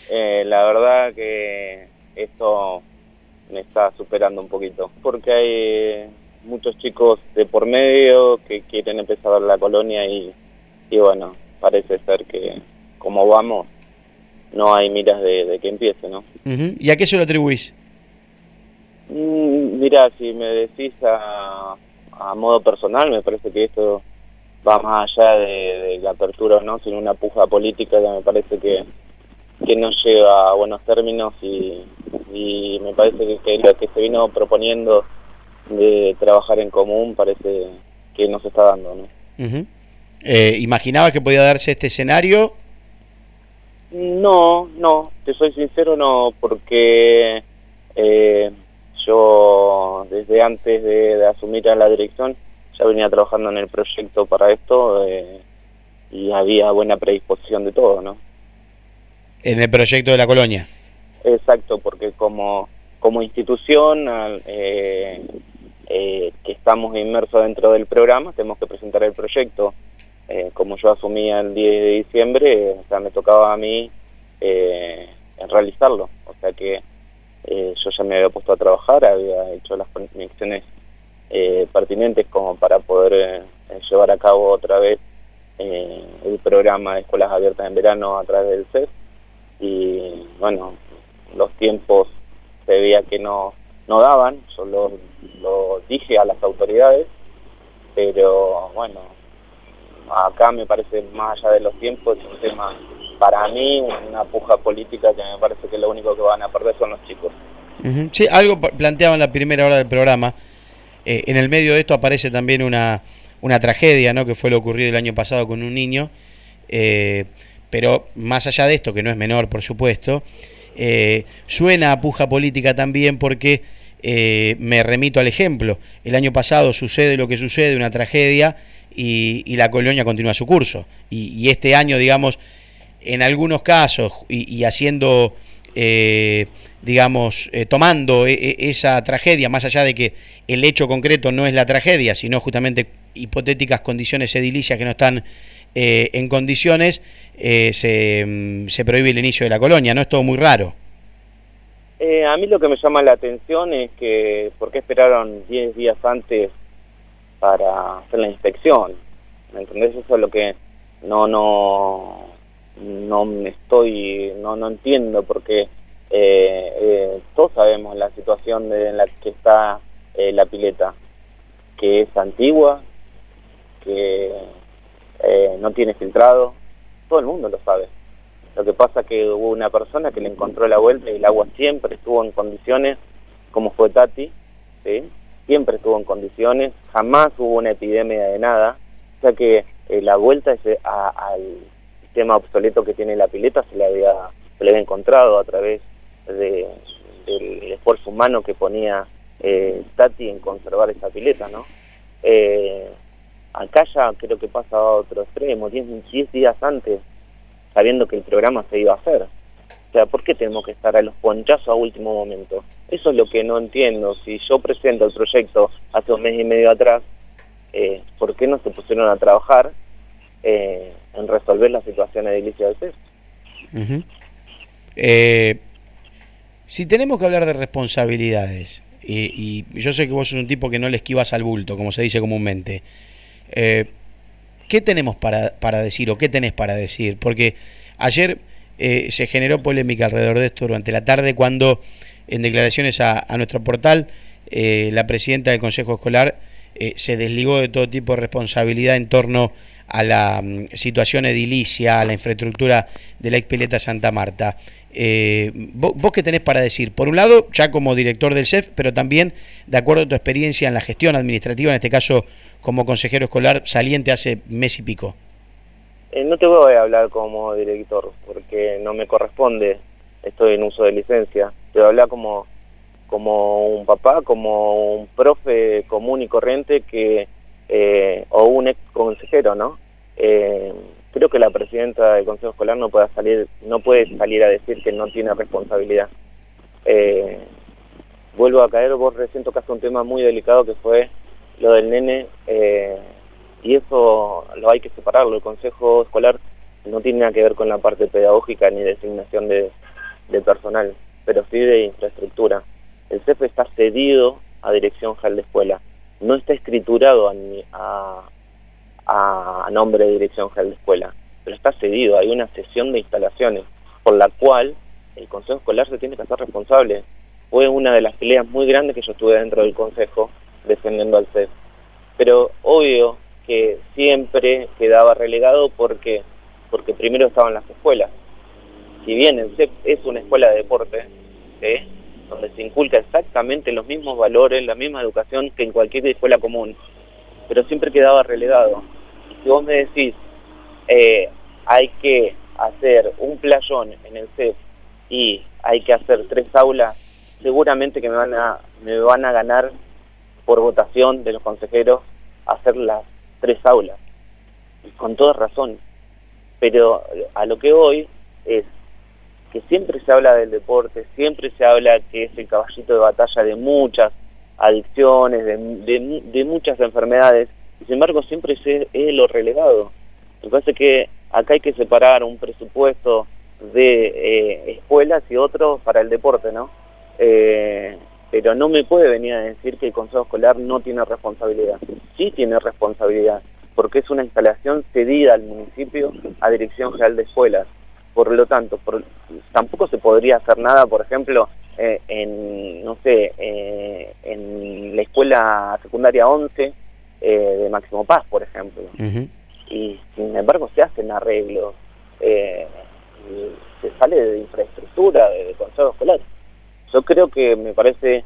La verdad que esto me está superando un poquito, porque hay muchos chicos de por medio que quieren empezar la colonia y bueno, parece ser que como vamos, no hay miras de que empiece, ¿no? ¿Y a qué se lo atribuís? Mira, si me decís a modo personal, me parece que esto va más allá de la apertura o no, sino una puja política que me parece que no lleva a buenos términos y me parece que lo que se vino proponiendo de trabajar en común parece que no se está dando, ¿no? Ujú. ¿Imaginabas que podía darse este escenario? No, te soy sincero, no, porque yo desde antes de asumir a la dirección ya venía trabajando en el proyecto para esto y había buena predisposición de todo, ¿no? En el proyecto de la colonia. Exacto, porque como institución que estamos inmersos dentro del programa, tenemos que presentar el proyecto. Como yo asumía el 10 de diciembre, o sea, me tocaba a mí realizarlo. O sea que yo ya me había puesto a trabajar, había hecho las conexiones pertinentes como para poder llevar a cabo otra vez el programa de escuelas abiertas en verano a través del CES. Y bueno, los tiempos se veía que no daban, yo lo dije a las autoridades, pero bueno, acá me parece, más allá de los tiempos, es un tema, para mí, una puja política que me parece que lo único que van a perder son los chicos. Ujú. Sí, algo planteaba en la primera hora del programa. En el medio de esto aparece también una tragedia, ¿no? Que fue lo ocurrido el año pasado con un niño. Eh, pero más allá de esto, que no es menor, por supuesto, suena a puja política también porque me remito al ejemplo. El año pasado sucede lo que sucede, una tragedia, y la colonia continúa su curso. Y este año, digamos, en algunos casos, y haciendo, digamos, tomando esa tragedia, más allá de que el hecho concreto no es la tragedia, sino justamente hipotéticas condiciones edilicias que no están en condiciones, se prohíbe el inicio de la colonia, ¿no? Es todo muy raro. A mí lo que me llama la atención es que, ¿por qué esperaron 10 días antes para hacer la inspección? ¿Me entendés? Eso es lo que no entiendo, porque todos sabemos la situación en la que está la pileta, que es antigua, que no tiene filtrado, todo el mundo lo sabe. Lo que pasa es que hubo una persona que le encontró la vuelta y el agua siempre estuvo en condiciones, como fue Tati, ¿sí? Siempre estuvo en condiciones, jamás hubo una epidemia de nada, o sea que la vuelta al sistema obsoleto que tiene la pileta se le había encontrado a través del esfuerzo humano que ponía Tati en conservar esa pileta, ¿no? Acá ya creo que pasa a otro extremo, 10 días antes, sabiendo que el programa se iba a hacer. O sea, ¿por qué tenemos que estar a los ponchazos a último momento? Eso es lo que no entiendo. Si yo presento el proyecto hace un mes y medio atrás, ¿por qué no se pusieron a trabajar en resolver la situación edilicia del CES? Uh-huh. Si tenemos que hablar de responsabilidades, y yo sé que vos sos un tipo que no le esquivas al bulto, como se dice comúnmente, ¿qué tenemos para decir o qué tenés para decir? Porque ayer se generó polémica alrededor de esto durante la tarde cuando en declaraciones a nuestro portal la presidenta del Consejo Escolar se desligó de todo tipo de responsabilidad en torno a la situación edilicia, a la infraestructura de la expileta Santa Marta. ¿Vos qué tenés para decir? Por un lado, ya como director del CEF, pero también de acuerdo a tu experiencia en la gestión administrativa, en este caso como consejero escolar saliente hace mes y pico. No te voy a hablar como director, porque no me corresponde, estoy en uso de licencia. Te voy a hablar como un papá, como un profe común y corriente o un ex consejero, ¿no? Creo que la presidenta del Consejo Escolar no puede salir a decir que no tiene responsabilidad. Vuelvo a caer, vos recién tocaste un tema muy delicado que fue lo del nene, y eso lo hay que separarlo. El Consejo Escolar no tiene nada que ver con la parte pedagógica ni designación de de personal, pero sí de infraestructura. El CEF está cedido a Dirección General de Escuela, no está escriturado a nombre de Dirección General de Escuela, pero está cedido, hay una cesión de instalaciones, por la cual el Consejo Escolar se tiene que hacer responsable. Fue una de las peleas muy grandes que yo estuve dentro del Consejo defendiendo al CEF. Pero obvio que siempre quedaba relegado porque primero estaban las escuelas. Si bien el CEF es una escuela de deporte, donde se inculca exactamente los mismos valores, la misma educación que en cualquier escuela común, pero siempre quedaba relegado. Y si vos me decís, hay que hacer un playón en el CEF y hay que hacer 3 aulas, seguramente que me van a ganar por votación de los consejeros hacer las 3 aulas, y con toda razón. Pero a lo que voy es que siempre se habla del deporte, siempre se habla que es el caballito de batalla de muchas adicciones, de muchas enfermedades, y sin embargo siempre es lo relegado. Me parece que acá hay que separar un presupuesto de escuelas y otro para el deporte, ¿no? Pero no me puede venir a decir que el Consejo Escolar no tiene responsabilidad. Sí tiene responsabilidad, porque es una instalación cedida al municipio a Dirección General de Escuelas. Por lo tanto, tampoco se podría hacer nada, por ejemplo, en la escuela secundaria 11 de Máximo Paz, por ejemplo. Y sin embargo se hacen arreglos, se sale de infraestructura del Consejo Escolar. Yo creo que me parece,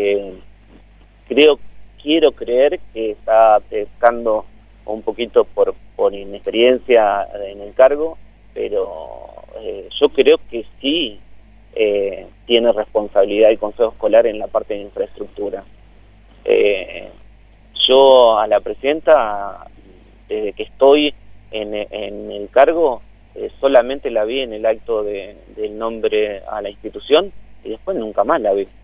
quiero creer que está pescando un poquito por inexperiencia en el cargo, pero yo creo que sí tiene responsabilidad el Consejo Escolar en la parte de infraestructura. Yo a la presidenta, desde que estoy en el cargo, solamente la vi en el acto del nombre a la institución y después nunca más la vi.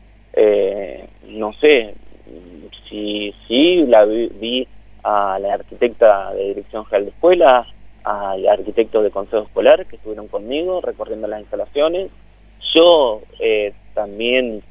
No sé si la vi a la arquitecta de Dirección General de Escuela, al arquitecto de Consejo Escolar que estuvieron conmigo recorriendo las instalaciones. Yo también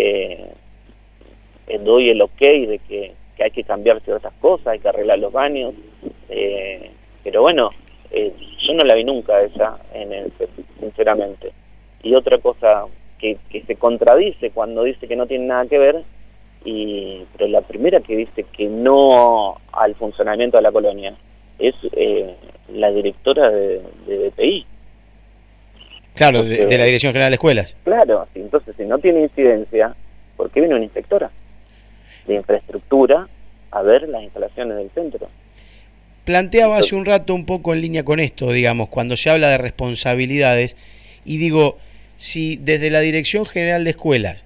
doy el ok de que hay que cambiar ciertas cosas, hay que arreglar los baños, pero bueno, yo no la vi nunca ella sinceramente. Y otra cosa que se contradice cuando dice que no tiene nada que ver, pero la primera que dice que no al funcionamiento de la colonia es la directora de DPI. Claro, de la Dirección General de Escuelas. Claro, entonces si no tiene incidencia, ¿por qué viene una inspectora de infraestructura a ver las instalaciones del centro? Planteaba hace un rato un poco en línea con esto, digamos, cuando se habla de responsabilidades, y digo, si desde la Dirección General de Escuelas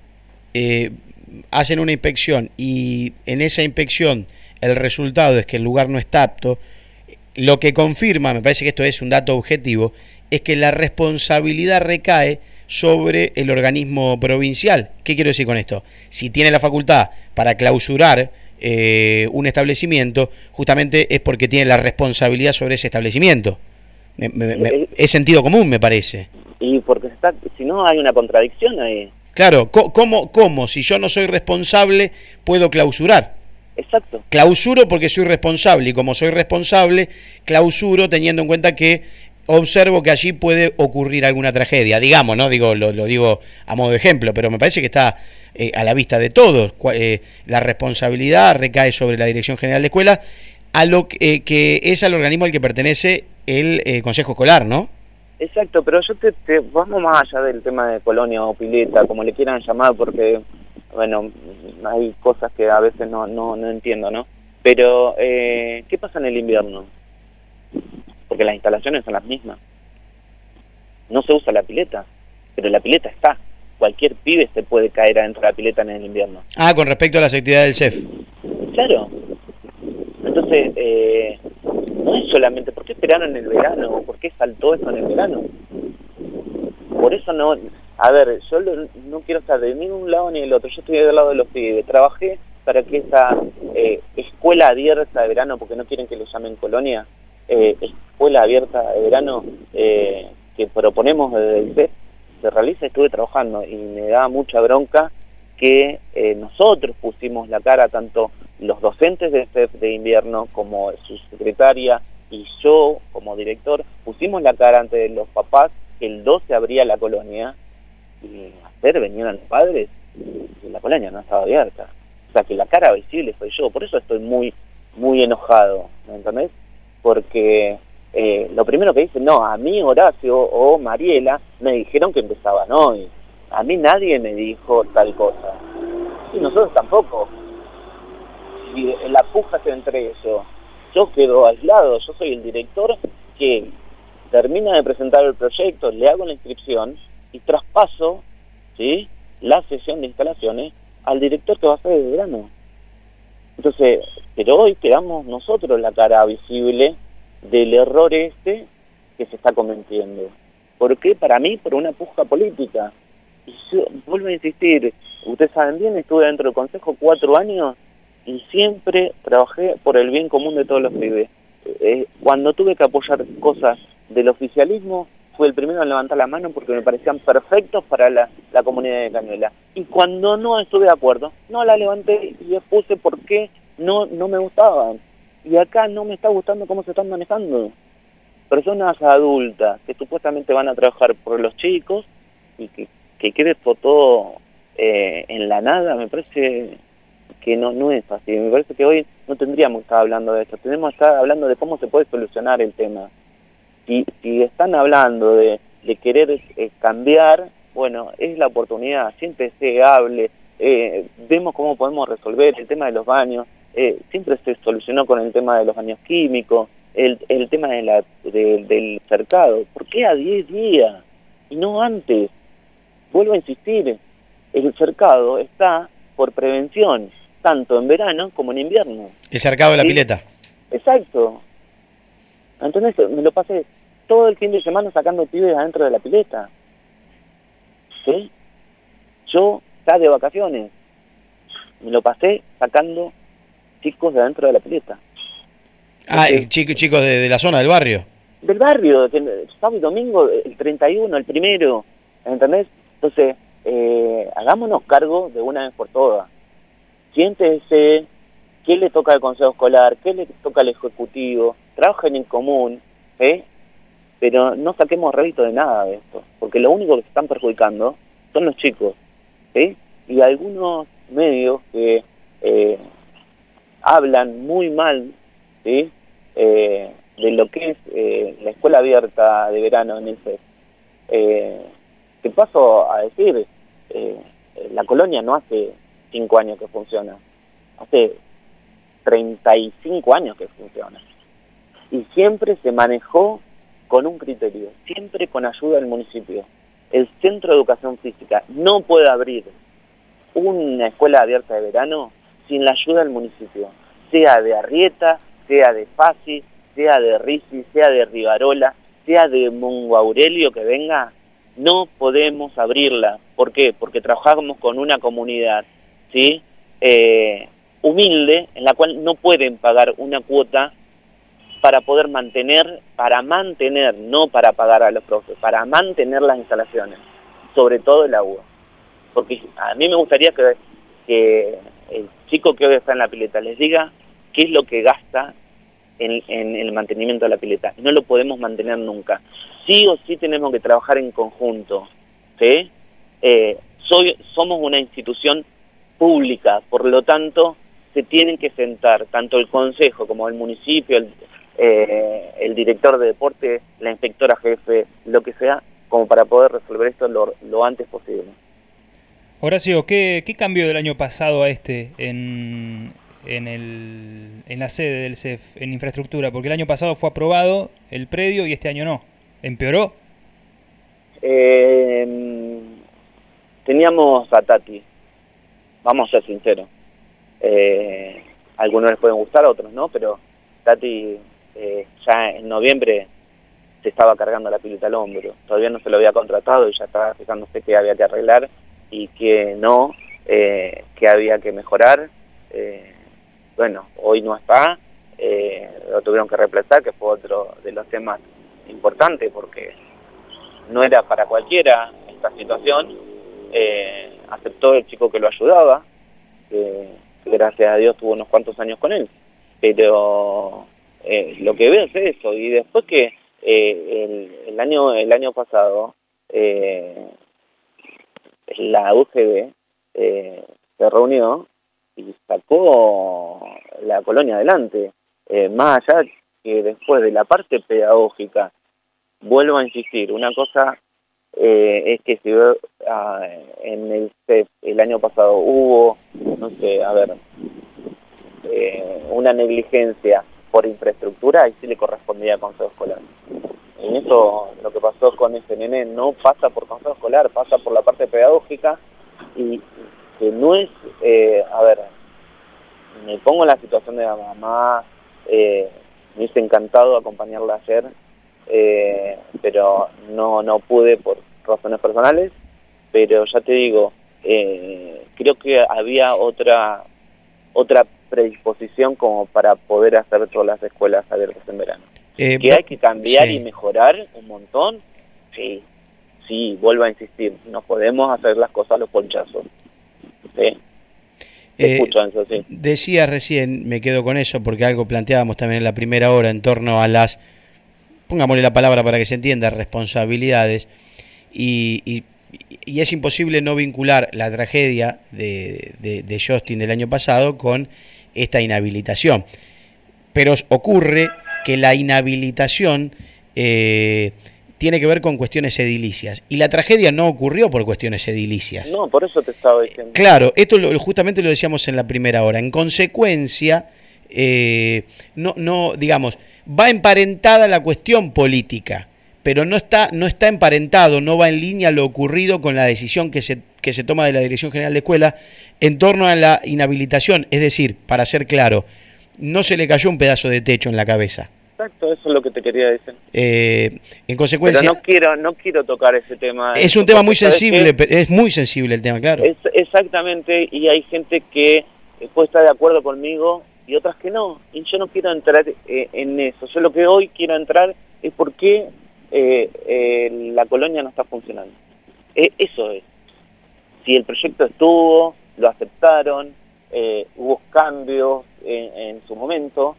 hacen una inspección y en esa inspección el resultado es que el lugar no está apto, lo que confirma, me parece que esto es un dato objetivo, es que la responsabilidad recae sobre el organismo provincial. ¿Qué quiero decir con esto? Si tiene la facultad para clausurar un establecimiento, justamente es porque tiene la responsabilidad sobre ese establecimiento. Es sentido común, me parece. Y porque si no hay una contradicción ahí. Claro, ¿cómo? Si yo no soy responsable, puedo clausurar. Exacto. Clausuro porque soy responsable, y como soy responsable, clausuro teniendo en cuenta que observo que allí puede ocurrir alguna tragedia, digamos, ¿no? Lo digo a modo de ejemplo, pero me parece que está a la vista de todos. La responsabilidad recae sobre la Dirección General de Escuela, a lo que es al organismo al que pertenece el Consejo Escolar, ¿no? Exacto, pero yo vamos más allá del tema de colonia o pileta, como le quieran llamar, porque, bueno, hay cosas que a veces no entiendo, ¿no? Pero, ¿qué pasa en el invierno? Porque las instalaciones son las mismas. No se usa la pileta, pero la pileta está. Cualquier pibe se puede caer adentro de la pileta en el invierno. Ah, con respecto a las actividades del CEF. Claro. Entonces, no es solamente, ¿por qué esperaron en el verano? ¿Por qué saltó eso en el verano? Por eso no... A ver, yo no quiero estar de ni un lado ni del otro. Yo estoy del lado de los pibes. Trabajé para que esa escuela abierta de verano, porque no quieren que le llamen colonia, escuela abierta de verano que proponemos desde el CEF, se realiza, estuve trabajando y me da mucha bronca que nosotros pusimos la cara, tanto los docentes de CEF de invierno como su secretaria y yo como director, pusimos la cara ante los papás que el 12 abría la colonia y ayer vinieron los padres y la colonia no estaba abierta. O sea que la cara visible soy yo, por eso estoy muy enojado, ¿me entendés? Porque lo primero que dicen, no, a mí Horacio o Mariela me dijeron que empezaban hoy. A mí nadie me dijo tal cosa. Y nosotros tampoco. Y la puja es entre ellos. Yo quedo aislado, yo soy el director que termina de presentar el proyecto, le hago la inscripción y traspaso, ¿sí?, la sesión de instalaciones al director que va a ser de verano. Entonces, pero hoy quedamos nosotros la cara visible del error este que se está cometiendo. ¿Por qué? Para mí, por una puja política. Y yo vuelvo a insistir, ustedes saben bien, estuve dentro del Consejo 4 años y siempre trabajé por el bien común de todos los pibes. Cuando tuve que apoyar cosas del oficialismo, fui el primero en levantar la mano porque me parecían perfectos para la comunidad de Cañuelas. Y cuando no estuve de acuerdo, no la levanté y expuse por qué no me gustaban. Y acá no me está gustando cómo se están manejando. Personas adultas que supuestamente van a trabajar por los chicos y que quede todo en la nada, me parece que no es así. Me parece que hoy no tendríamos que estar hablando de esto, tenemos que estar hablando de cómo se puede solucionar el tema. Si están hablando de querer cambiar, bueno, es la oportunidad, siempre se hable, vemos cómo podemos resolver el tema de los baños, siempre se solucionó con el tema de los baños químicos, el tema del cercado. ¿Por qué a 10 días y no antes? Vuelvo a insistir, el cercado está por prevención, tanto en verano como en invierno. El cercado de la pileta. Exacto. Entonces me lo pasé todo el fin de semana sacando pibes adentro de la pileta. ¿Sí? Yo estaba de vacaciones. Me lo pasé sacando chicos de adentro de la pileta. Chicos de la zona del barrio. Del barrio, sábado y domingo, el 31, el primero. ¿Entendés? Entonces, hagámonos cargo de una vez por todas. Siéntese, ¿qué le toca al consejo escolar? ¿Qué le toca al ejecutivo? Trabajen en común, pero no saquemos rédito de nada de esto, porque lo único que se están perjudicando son los chicos, y algunos medios que hablan muy mal, de lo que es la escuela abierta de verano en el CEF. Te paso a decir, la colonia no hace 5 años que funciona, hace 35 años que funciona. Y siempre se manejó con un criterio, siempre con ayuda del municipio. El Centro de Educación Física no puede abrir una escuela abierta de verano sin la ayuda del municipio, sea de Arrieta, sea de Fasi, sea de Risi, sea de Rivarola, sea de Mongo Aurelio que venga, no podemos abrirla. ¿Por qué? Porque trabajamos con una comunidad, ¿sí?, humilde, en la cual no pueden pagar una cuota para poder mantener, no para pagar a los profes, para mantener las instalaciones, sobre todo el agua. Porque a mí me gustaría que el chico que hoy está en la pileta les diga qué es lo que gasta en el mantenimiento de la pileta. No lo podemos mantener nunca. Sí o sí tenemos que trabajar en conjunto, ¿sí? Somos una institución pública, por lo tanto, se tienen que sentar tanto el consejo como el municipio, el director de deporte, la inspectora jefe, lo que sea, como para poder resolver esto lo antes posible. Horacio, ¿qué cambió del año pasado a este en la sede del CEF, en infraestructura? Porque el año pasado fue aprobado el predio y este año no. ¿Empeoró? Teníamos a Tati, vamos a ser sinceros. Algunos les pueden gustar, otros no, pero Tati ya en noviembre se estaba cargando la pileta al hombro. Todavía no se lo había contratado y ya estaba fijándose que había que arreglar y que no, que había que mejorar. Bueno, hoy no está, lo tuvieron que reemplazar, que fue otro de los temas importantes, porque no era para cualquiera esta situación, aceptó el chico que lo ayudaba, que gracias a Dios tuvo unos cuantos años con él, pero lo que veo es eso. Y después que el año pasado la UCB se reunió y sacó la colonia adelante, más allá que después de la parte pedagógica, vuelvo a insistir, una cosa es que si en el CEF el año pasado hubo, no sé, a ver, una negligencia por infraestructura, ahí sí le correspondía al consejo escolar. En eso, lo que pasó con ese nene no pasa por consejo escolar, pasa por la parte pedagógica, y que no es, a ver, me pongo en la situación de la mamá, me hubiese encantado acompañarla ayer, pero no pude por razones personales, pero ya te digo, creo que había otra predisposición como para poder hacer todas las escuelas abiertas en verano. Que hay que cambiar sí. y mejorar un montón, sí, vuelvo a insistir, no podemos hacer las cosas a los ponchazos. Sí. Escucho eso, sí. Decía recién, me quedo con eso, porque algo planteábamos también en la primera hora en torno a las, pongámosle la palabra para que se entienda, responsabilidades, y es imposible no vincular la tragedia de Justin del año pasado con esta inhabilitación. Pero ocurre que la inhabilitación tiene que ver con cuestiones edilicias, y la tragedia no ocurrió por cuestiones edilicias. No, por eso te estaba diciendo. Claro, esto justamente lo decíamos en la primera hora. En consecuencia, digamos, va emparentada la cuestión política, pero no está emparentado, no va en línea lo ocurrido con la decisión que se toma de la Dirección General de Escuela en torno a la inhabilitación. Es decir, para ser claro, no se le cayó un pedazo de techo en la cabeza. Exacto, eso es lo que te quería decir. En consecuencia, pero no quiero tocar ese tema. Es un tema muy sensible, es muy sensible el tema, claro. Exactamente, y hay gente que puede estar de acuerdo conmigo y otras que no, y yo no quiero entrar en eso. Yo lo que hoy quiero entrar es por qué la colonia no está funcionando. Eso es. Si el proyecto estuvo, lo aceptaron, hubo cambios en su momento,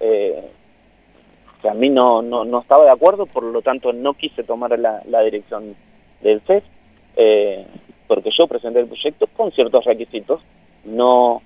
que a mí no estaba de acuerdo, por lo tanto no quise tomar la dirección del CEF, porque yo presenté el proyecto con ciertos requisitos, no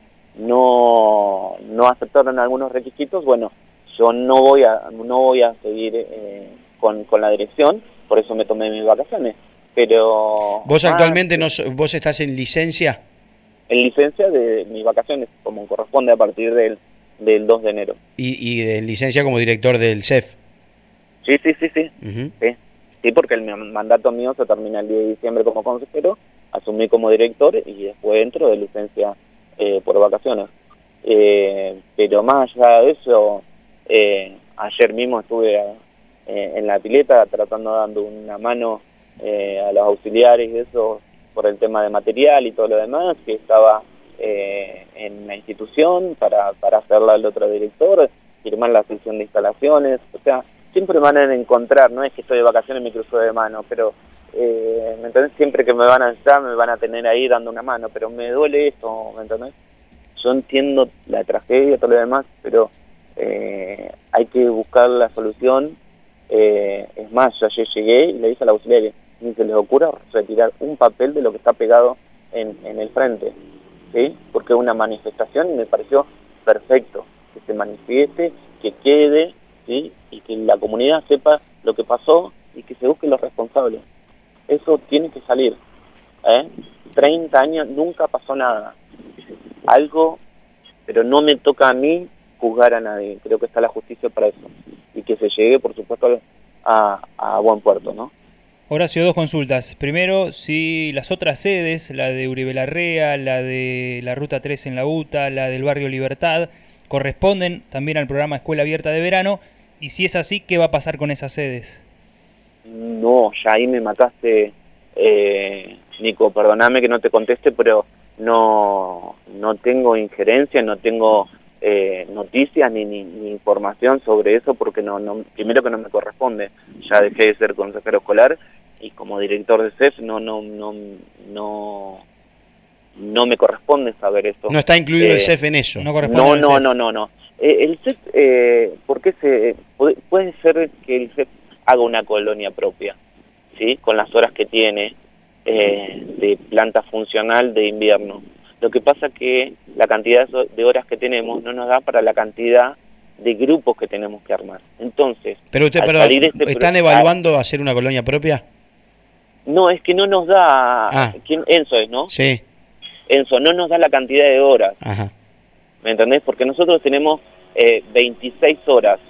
aceptaron algunos requisitos. Bueno, yo no voy a seguir con la dirección, por eso me tomé mis vacaciones. Pero ¿Vos actualmente vos estás en licencia? En licencia de mis vacaciones, como corresponde a partir del 2 de enero. ¿Y de licencia como director del CEF? Sí. Uh-huh. Sí, porque el mandato mío se termina el 10 de diciembre como consejero, asumí como director y después entro de licencia por vacaciones. Pero más allá de eso, ayer mismo estuve en la pileta dando una mano a los auxiliares y eso por el tema de material y todo lo demás, que estaba en la institución para hacerla al otro director, firmar la sesión de instalaciones. O sea, siempre me van a encontrar, no es que estoy de vacaciones y me cruzo de mano, pero ¿me entendés? Siempre que me van a necesitar me van a tener ahí dando una mano, pero me duele eso, ¿me entendés? Yo entiendo la tragedia y todo lo demás, pero hay que buscar la solución. Es más, yo ayer llegué y le dije a la auxiliaria, ni se les ocurra retirar un papel de lo que está pegado en el frente, ¿sí? Porque es una manifestación y me pareció perfecto que se manifieste, que quede, ¿sí? Y que la comunidad sepa lo que pasó y que se busquen los responsables. Eso tiene que salir. 30 años, nunca pasó nada. Algo, pero no me toca a mí juzgar a nadie. Creo que está la justicia para eso. Y que se llegue, por supuesto, a buen puerto, ¿no? Horacio, dos consultas. Primero, si las otras sedes, la de Uribe Larrea, la de la Ruta 3 en la UTA, la del Barrio Libertad, corresponden también al programa Escuela Abierta de Verano. Y si es así, ¿qué va a pasar con esas sedes? No, ya ahí me mataste, Nico, perdóname que no te conteste, pero no tengo injerencia, no tengo noticias ni información sobre eso, porque primero que no me corresponde. Ya dejé de ser consejero escolar y como director de CEF no me corresponde saber eso. No está incluido el CEF en eso. No corresponde al CEF. No. El CEF, ¿por qué puede ser que el CEF haga una colonia propia, ¿sí? Con las horas que tiene de planta funcional de invierno. Lo que pasa que la cantidad de horas que tenemos no nos da para la cantidad de grupos que tenemos que armar. Entonces, pero usted, perdón, ¿están evaluando hacer una colonia propia? No, es que no nos da... Enzo es, ¿no? Sí. Enzo, no nos da la cantidad de horas. Ajá. ¿Me entendés? Porque nosotros tenemos 26 horas.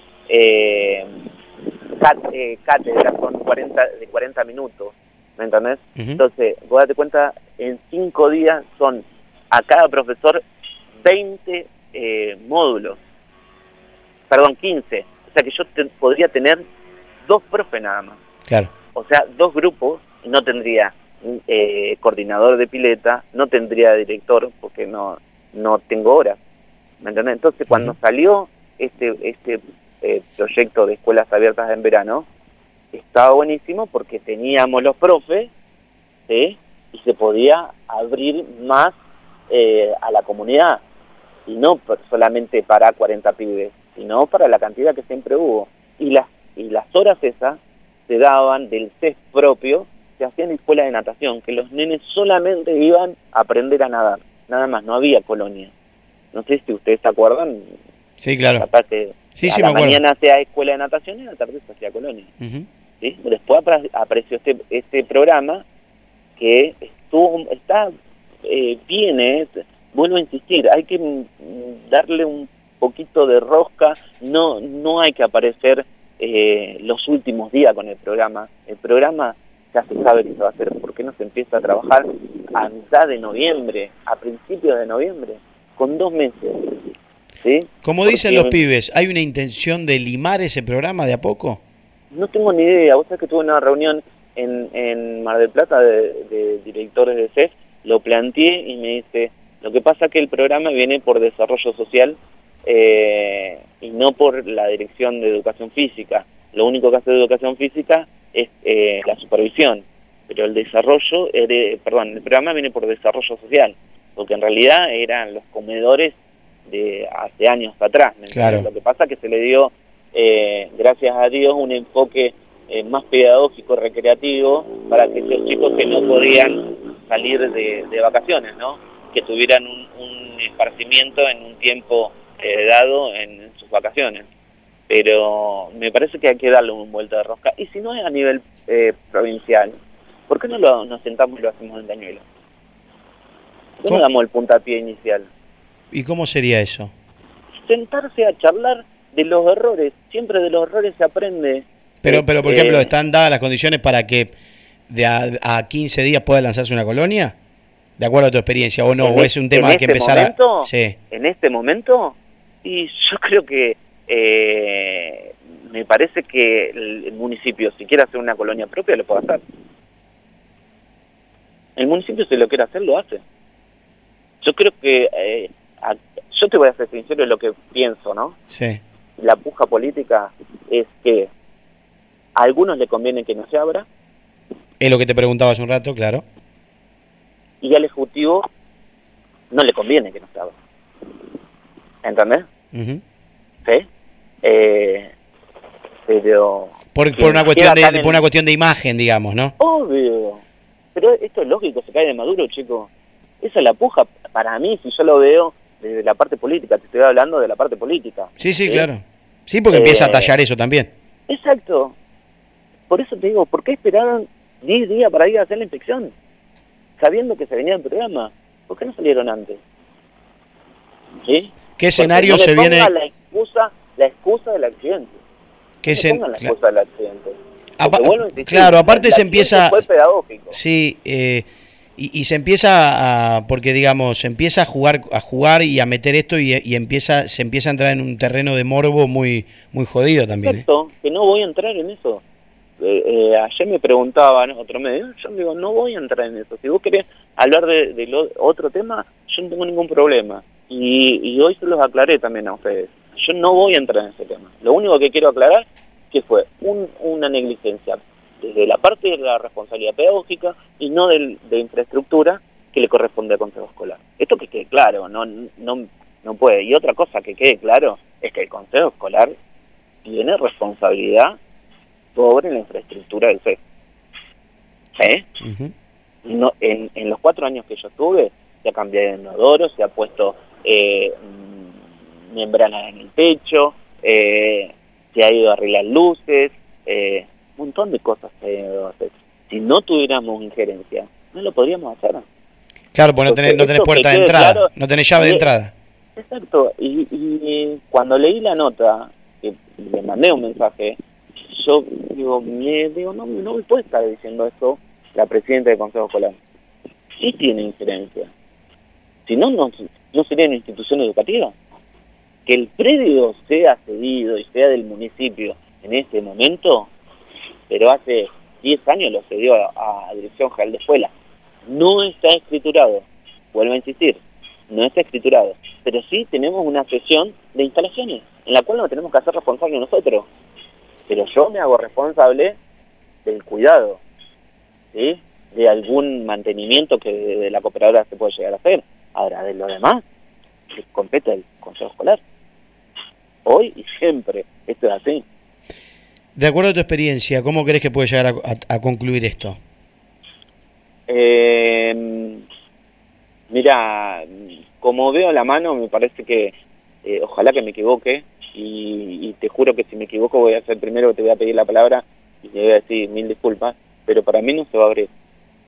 Cátedra son 40 minutos. ¿Me entendés? Entonces, vos date cuenta, en 5 días son a cada profesor 20 módulos. Perdón, 15. O sea que yo podría tener 2 profes nada más. Claro. O sea, 2 grupos, no tendría coordinador de pileta, no tendría director, porque no tengo horas. ¿Me entendés? Entonces, cuando salió este proyecto de escuelas abiertas en verano, estaba buenísimo porque teníamos los profes, ¿sí? Y se podía abrir más a la comunidad, y no solamente para 40 pibes, sino para la cantidad que siempre hubo. Y las horas esas se daban del CES propio, se hacían en escuelas de natación, que los nenes solamente iban a aprender a nadar, nada más, no había colonia. No sé si ustedes se acuerdan. Sí, claro. Capaz que a la mañana hacía escuela de natación y a la tarde se hacía colonia. ¿Sí? Después apareció este programa que viene, vuelvo a insistir, hay que darle un poquito de rosca, no hay que aparecer los últimos días con el programa. El programa ya se sabe que se va a hacer. ¿Por qué no se empieza a trabajar a mitad de noviembre, a principios de noviembre, con 2 meses? ¿Sí? Como dicen los pibes, ¿hay una intención de limar ese programa de a poco? No tengo ni idea. Vos sabés que tuve una reunión en Mar del Plata de directores de CEF, lo planteé y me dice, lo que pasa es que el programa viene por desarrollo social y no por la dirección de educación física. Lo único que hace de educación física es la supervisión, pero el programa viene por desarrollo social, porque en realidad eran los comedores de hace años atrás. Claro. Lo que pasa es que se le dio, gracias a Dios, un enfoque más pedagógico, recreativo, para que esos chicos que no podían salir de vacaciones, ¿no? Que tuvieran un esparcimiento en un tiempo dado en sus vacaciones. Pero me parece que hay que darle una vuelta de rosca. Y si no es a nivel provincial, ¿por qué no nos sentamos y lo hacemos en Cañuelas? ¿Por qué no damos el puntapié inicial? ¿Y cómo sería eso? Sentarse a charlar de los errores. Siempre de los errores se aprende. Pero por ejemplo, ¿están dadas las condiciones para que de a 15 días pueda lanzarse una colonia? ¿De acuerdo a tu experiencia o no? ¿O es un tema que hay que empezar a...? Sí. En este momento, y yo creo que me parece que el municipio, si quiere hacer una colonia propia, lo puede hacer. El municipio, si lo quiere hacer, lo hace. Yo creo que... yo te voy a ser sincero en lo que pienso, ¿no? Sí. La puja política es que a algunos le conviene que no se abra. Es lo que te preguntaba hace un rato, claro. Y al Ejecutivo no le conviene que no se abra. ¿Entendés? ¿Sí? Pero... Por una cuestión de imagen, digamos, ¿no? Obvio. Pero esto es lógico, se cae de Maduro, chico. Esa es la puja para mí, si yo lo veo desde la parte política. Te estoy hablando de la parte política. Sí, claro. Sí, porque empieza a tallar eso también. Exacto. Por eso te digo, ¿por qué esperaron 10 días para ir a hacer la inspección? Sabiendo que se venía el programa. ¿Por qué no salieron antes? ¿Sí? ¿Qué escenario se viene? La excusa del accidente. ¿Qué la excusa del accidente. Claro, aparte se empieza... Fue pedagógico. Sí, y se empieza a... Porque, digamos, se empieza a jugar y a meter esto y se empieza a entrar en un terreno de morbo muy jodido también. Exacto, que no voy a entrar en eso. Ayer me preguntaban, otro medio, yo digo, no voy a entrar en eso. Si vos querés hablar de otro tema, yo no tengo ningún problema. Y hoy se los aclaré también a ustedes. Yo no voy a entrar en ese tema. Lo único que quiero aclarar que fue una negligencia desde la parte de la responsabilidad pedagógica y no de infraestructura que le corresponde al Consejo Escolar. Esto que quede claro, no puede. Y otra cosa que quede claro es que el Consejo Escolar tiene responsabilidad sobre la infraestructura del CEF. No, en los 4 años que yo estuve, se ha cambiado de inodoro, se ha puesto membrana en el techo, se ha ido a arreglar luces, un montón de cosas se ha ido a hacer. Si no tuviéramos injerencia, no lo podríamos hacer. Claro, pues no tenés puerta de entrada, claro, no tenés llave de entrada. Exacto, y cuando leí la nota, que le mandé un mensaje, yo digo, no me puede estar diciendo esto la presidenta del Consejo Escolar. Sí tiene injerencia. Si no, no sería una institución educativa. Que el predio sea cedido y sea del municipio en este momento, pero hace 10 años lo cedió a Dirección General de Escuela. No está escriturado, vuelvo a insistir, no está escriturado, pero sí tenemos una sesión de instalaciones, en la cual nos tenemos que hacer responsables nosotros. Pero yo me hago responsable del cuidado, ¿sí?, de algún mantenimiento que de la cooperadora se puede llegar a hacer. Ahora, de lo demás, que compete el Consejo Escolar. Hoy y siempre, esto es así. De acuerdo a tu experiencia, ¿cómo crees que puede llegar a concluir esto? Mira, como veo la mano, me parece que ojalá que me equivoque, y te juro que si me equivoco voy a ser el primero que te voy a pedir la palabra y te voy a decir 1000 disculpas, pero para mí no se va a abrir.